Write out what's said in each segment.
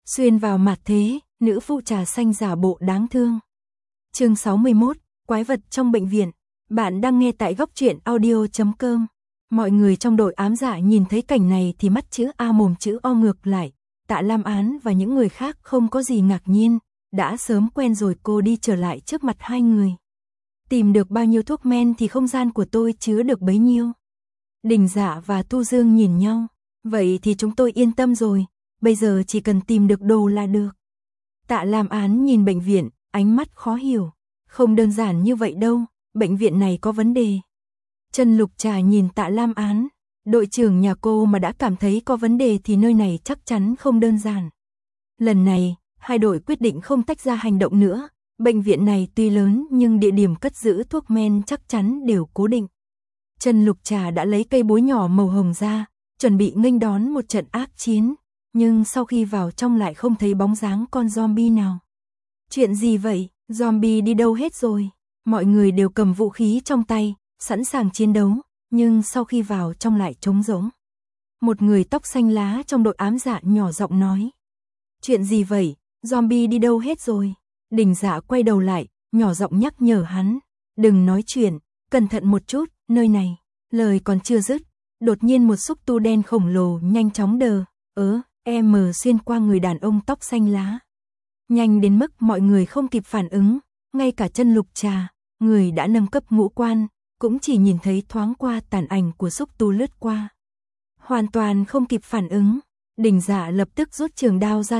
Xuyên vào mặt thế, nữ phụ trà xanh giả bộ đáng thương. Chương 61, quái vật trong bệnh viện. Bạn đang nghe tại góc truyện audio.com. Mọi người trong đội ám dạ nhìn thấy cảnh này thì mắt chữ A mồm chữ O ngược lại. Tạ Lam Án và những người khác không có gì ngạc nhiên, đã sớm quen rồi. Cô đi trở lại trước mặt hai người. Tìm được bao nhiêu thuốc men thì không gian của tôi chứa được bấy nhiêu. Đình Dạ và Tu Dương nhìn nhau. Vậy thì chúng tôi yên tâm rồi, bây giờ chỉ cần tìm được đồ là được. Tạ Lam Án nhìn bệnh viện, ánh mắt khó hiểu. Không đơn giản như vậy đâu, bệnh viện này có vấn đề. Trần Lục Trà nhìn Tạ Lam Án, đội trưởng nhà cô mà đã cảm thấy có vấn đề thì nơi này chắc chắn không đơn giản. Lần này, hai đội quyết định không tách ra hành động nữa. Bệnh viện này tuy lớn nhưng địa điểm cất giữ thuốc men chắc chắn đều cố định. Trần Lục Trà đã lấy cây búa nhỏ màu hồng ra, chuẩn bị nghênh đón một trận ác chiến, nhưng sau khi vào trong lại không thấy bóng dáng con zombie nào. Chuyện gì vậy? Zombie đi đâu hết rồi? Mọi người đều cầm vũ khí trong tay, sẵn sàng chiến đấu, nhưng sau khi vào trong lại trống rỗng. Một người tóc xanh lá trong đội ám dạ nhỏ giọng nói. Chuyện gì vậy? Zombie đi đâu hết rồi? Đình Dạ quay đầu lại, nhỏ giọng nhắc nhở hắn. Đừng nói chuyện, cẩn thận một chút, nơi này. Lời còn chưa dứt, đột nhiên một xúc tu đen khổng lồ nhanh chóng xuyên qua người đàn ông tóc xanh lá. Nhanh đến mức mọi người không kịp phản ứng, ngay cả Trần Lục Trà, người đã nâng cấp ngũ quan, cũng chỉ nhìn thấy thoáng qua tàn ảnh của xúc tu lướt qua. Hoàn toàn không kịp phản ứng, Đình Dạ lập tức rút trường đao ra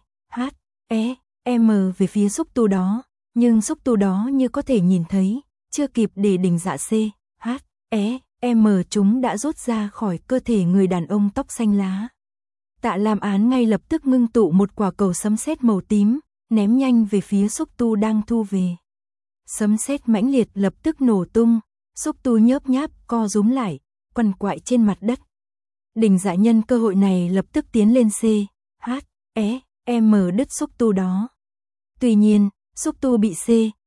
về phía xúc tu đó, nhưng xúc tu đó như có thể nhìn thấy, chưa kịp để Đình Dạ chúng đã rút ra khỏi cơ thể người đàn ông tóc xanh lá. Tạ Lam Án ngay lập tức ngưng tụ một quả cầu sấm sét màu tím, ném nhanh về phía xúc tu đang thu về. Sấm sét mãnh liệt lập tức nổ tung, xúc tu nhớp nháp co rúm lại, quằn quại trên mặt đất. Đình Dạ nhân cơ hội này lập tức tiến lên đứt xúc tu đó. Tuy nhiên, xúc tu bị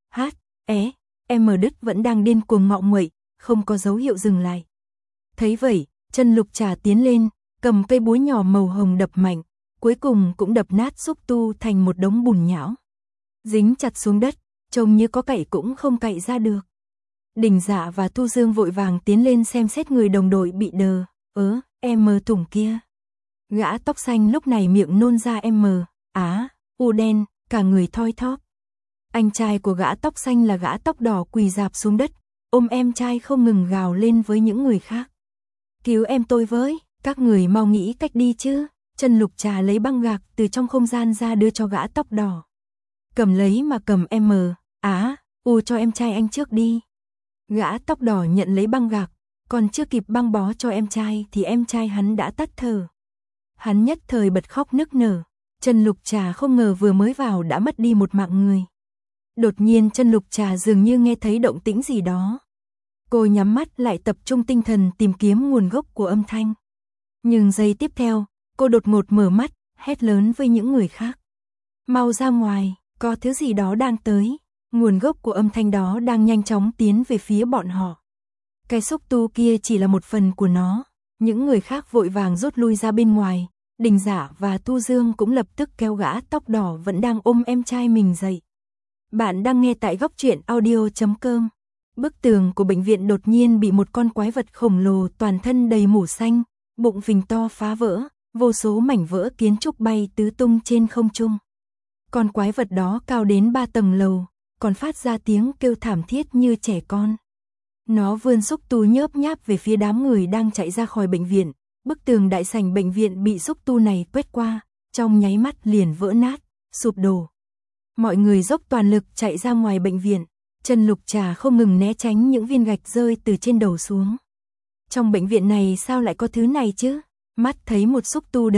đứt vẫn đang điên cuồng ngọ nguậy, không có dấu hiệu dừng lại. Thấy vậy, Trần Lục Trà tiến lên, cầm cây búa nhỏ màu hồng đập mạnh, cuối cùng cũng đập nát xúc tu thành một đống bùn nhão. Dính chặt xuống đất, trông như có cậy cũng không cậy ra được. Đình Dạ và Tu Dương vội vàng tiến lên xem xét người đồng đội bị thủng kia. Gã tóc xanh lúc này miệng nôn ra đen, cả người thoi thóp. Anh trai của gã tóc xanh là gã tóc đỏ quỳ rạp xuống đất, ôm em trai không ngừng gào lên với những người khác. Cứu em tôi với, các người mau nghĩ cách đi chứ. Trần Lục Trà lấy băng gạc từ trong không gian ra đưa cho gã tóc đỏ. Cầm lấy mà cầm cho em trai anh trước đi. Gã tóc đỏ nhận lấy băng gạc, còn chưa kịp băng bó cho em trai thì em trai hắn đã tắt thở. Hắn nhất thời bật khóc nức nở. Trần Lục Trà không ngờ vừa mới vào đã mất đi một mạng người. Đột nhiên Trần Lục Trà dường như nghe thấy động tĩnh gì đó. Cô nhắm mắt lại tập trung tinh thần tìm kiếm nguồn gốc của âm thanh. Nhưng giây tiếp theo, cô đột ngột mở mắt, hét lớn với những người khác. Mau ra ngoài, có thứ gì đó đang tới. Nguồn gốc của âm thanh đó đang nhanh chóng tiến về phía bọn họ. Cái xúc tu kia chỉ là một phần của nó. Những người khác vội vàng rút lui ra bên ngoài. Đình Dạ và Tu Dương cũng lập tức kéo gã tóc đỏ vẫn đang ôm em trai mình dậy. Bạn đang nghe tại góc truyện audio.com. Bức tường của bệnh viện đột nhiên bị một con quái vật khổng lồ toàn thân đầy mủ xanh, bụng phình to phá vỡ, vô số mảnh vỡ kiến trúc bay tứ tung trên không trung. Con quái vật đó cao đến 3 tầng lầu, còn phát ra tiếng kêu thảm thiết như trẻ con. Nó vươn xúc tu nhớp nháp về phía đám người đang chạy ra khỏi bệnh viện. Bức tường đại sảnh bệnh viện bị xúc tu này quét qua, trong nháy mắt liền vỡ nát, sụp đổ. Mọi người dốc toàn lực chạy ra ngoài bệnh viện. Trần Lục Trà không ngừng né tránh những viên gạch rơi từ trên đầu xuống. Trong bệnh viện này sao lại có thứ này chứ? Mắt thấy một xúc tu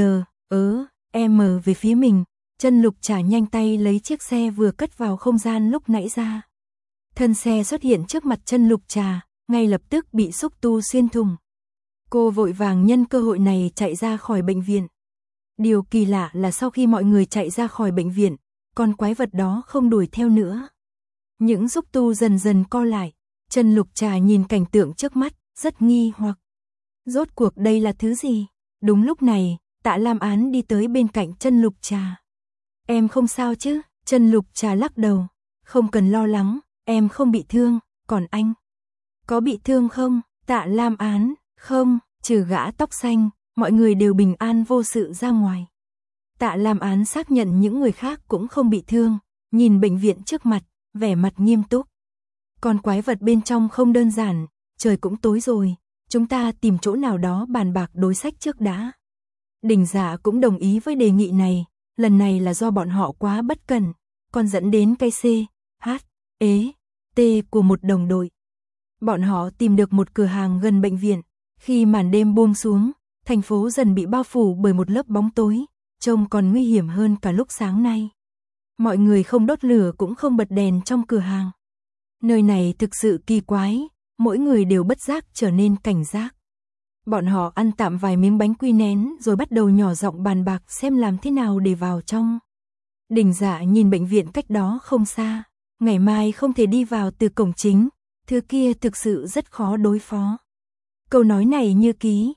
về phía mình, Trần Lục Trà nhanh tay lấy chiếc xe vừa cất vào không gian lúc nãy ra. Thân xe xuất hiện trước mặt Trần Lục Trà, ngay lập tức bị xúc tu xuyên thủng. Cô vội vàng nhân cơ hội này chạy ra khỏi bệnh viện. Điều kỳ lạ là sau khi mọi người chạy ra khỏi bệnh viện, con quái vật đó không đuổi theo nữa. Những xúc tu dần dần co lại. Trần Lục Trà nhìn cảnh tượng trước mắt, rất nghi hoặc. Rốt cuộc đây là thứ gì? Đúng lúc này, Tạ Lam Án đi tới bên cạnh Trần Lục Trà. Em không sao chứ? Trần Lục Trà lắc đầu. Không cần lo lắng, em không bị thương, còn anh? Có bị thương không? Tạ Lam Án, không, trừ gã tóc xanh, mọi người đều bình an vô sự ra ngoài. Tạ Lam Án xác nhận những người khác cũng không bị thương, nhìn bệnh viện trước mặt, vẻ mặt nghiêm túc. Con quái vật bên trong không đơn giản, trời cũng tối rồi, chúng ta tìm chỗ nào đó bàn bạc đối sách trước đã. Đình Dạ cũng đồng ý với đề nghị này, lần này là do bọn họ quá bất cẩn, còn dẫn đến cái C, H, E, T của một đồng đội. Bọn họ tìm được một cửa hàng gần bệnh viện, khi màn đêm buông xuống, thành phố dần bị bao phủ bởi một lớp bóng tối, trông còn nguy hiểm hơn cả lúc sáng nay. Mọi người không đốt lửa cũng không bật đèn trong cửa hàng. Nơi này thực sự kỳ quái, mỗi người đều bất giác trở nên cảnh giác. Bọn họ ăn tạm vài miếng bánh quy nén rồi bắt đầu nhỏ giọng bàn bạc xem làm thế nào để vào trong. Đình Dạ nhìn bệnh viện cách đó không xa, ngày mai không thể đi vào từ cổng chính, thứ kia thực sự rất khó đối phó. Câu nói này như ký,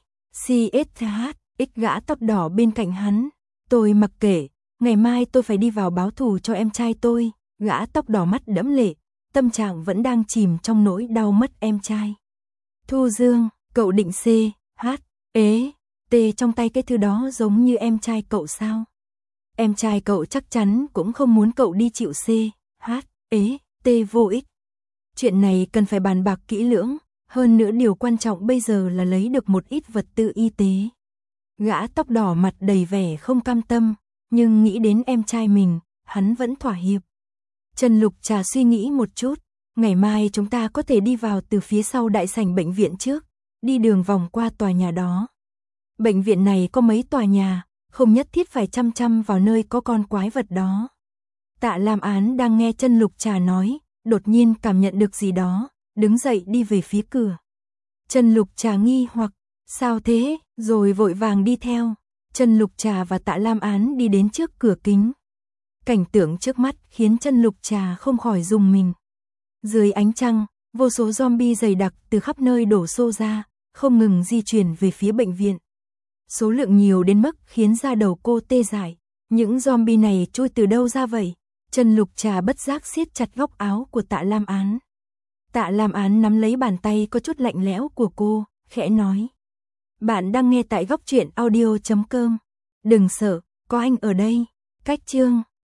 CSH, gã tóc đỏ bên cạnh hắn, tôi mặc kệ, ngày mai tôi phải đi vào báo thù cho em trai tôi, gã tóc đỏ mắt đẫm lệ, tâm trạng vẫn đang chìm trong nỗi đau mất em trai. Thu Dương, cậu định C, H, E, T trong tay cái thứ đó giống như em trai cậu sao? Em trai cậu chắc chắn cũng không muốn cậu đi chịu C, H, E, T vô ích. Chuyện này cần phải bàn bạc kỹ lưỡng, hơn nữa điều quan trọng bây giờ là lấy được một ít vật tư y tế. Gã tóc đỏ mặt đầy vẻ không cam tâm, nhưng nghĩ đến em trai mình, hắn vẫn thỏa hiệp. Trần Lục Trà suy nghĩ một chút, ngày mai chúng ta có thể đi vào từ phía sau đại sảnh bệnh viện trước, đi đường vòng qua tòa nhà đó. Bệnh viện này có mấy tòa nhà, không nhất thiết phải chăm vào nơi có con quái vật đó. Tạ Lam Án đang nghe Trần Lục Trà nói, đột nhiên cảm nhận được gì đó, đứng dậy đi về phía cửa. Trần Lục Trà nghi hoặc, sao thế, rồi vội vàng đi theo. Trần Lục Trà và Tạ Lam Án đi đến trước cửa kính. Cảnh tượng trước mắt khiến Trần Lục Trà không khỏi rùng mình. Dưới ánh trăng, vô số zombie dày đặc từ khắp nơi đổ xô ra, không ngừng di chuyển về phía bệnh viện. Số lượng nhiều đến mức khiến da đầu cô tê dại. Những zombie này trôi từ đâu ra vậy? Trần Lục Trà bất giác siết chặt góc áo của Tạ Lam Án. Tạ Lam Án nắm lấy bàn tay có chút lạnh lẽo của cô, khẽ nói. Bạn đang nghe tại góc truyện audio.com. Đừng sợ, có anh ở đây. Cách chương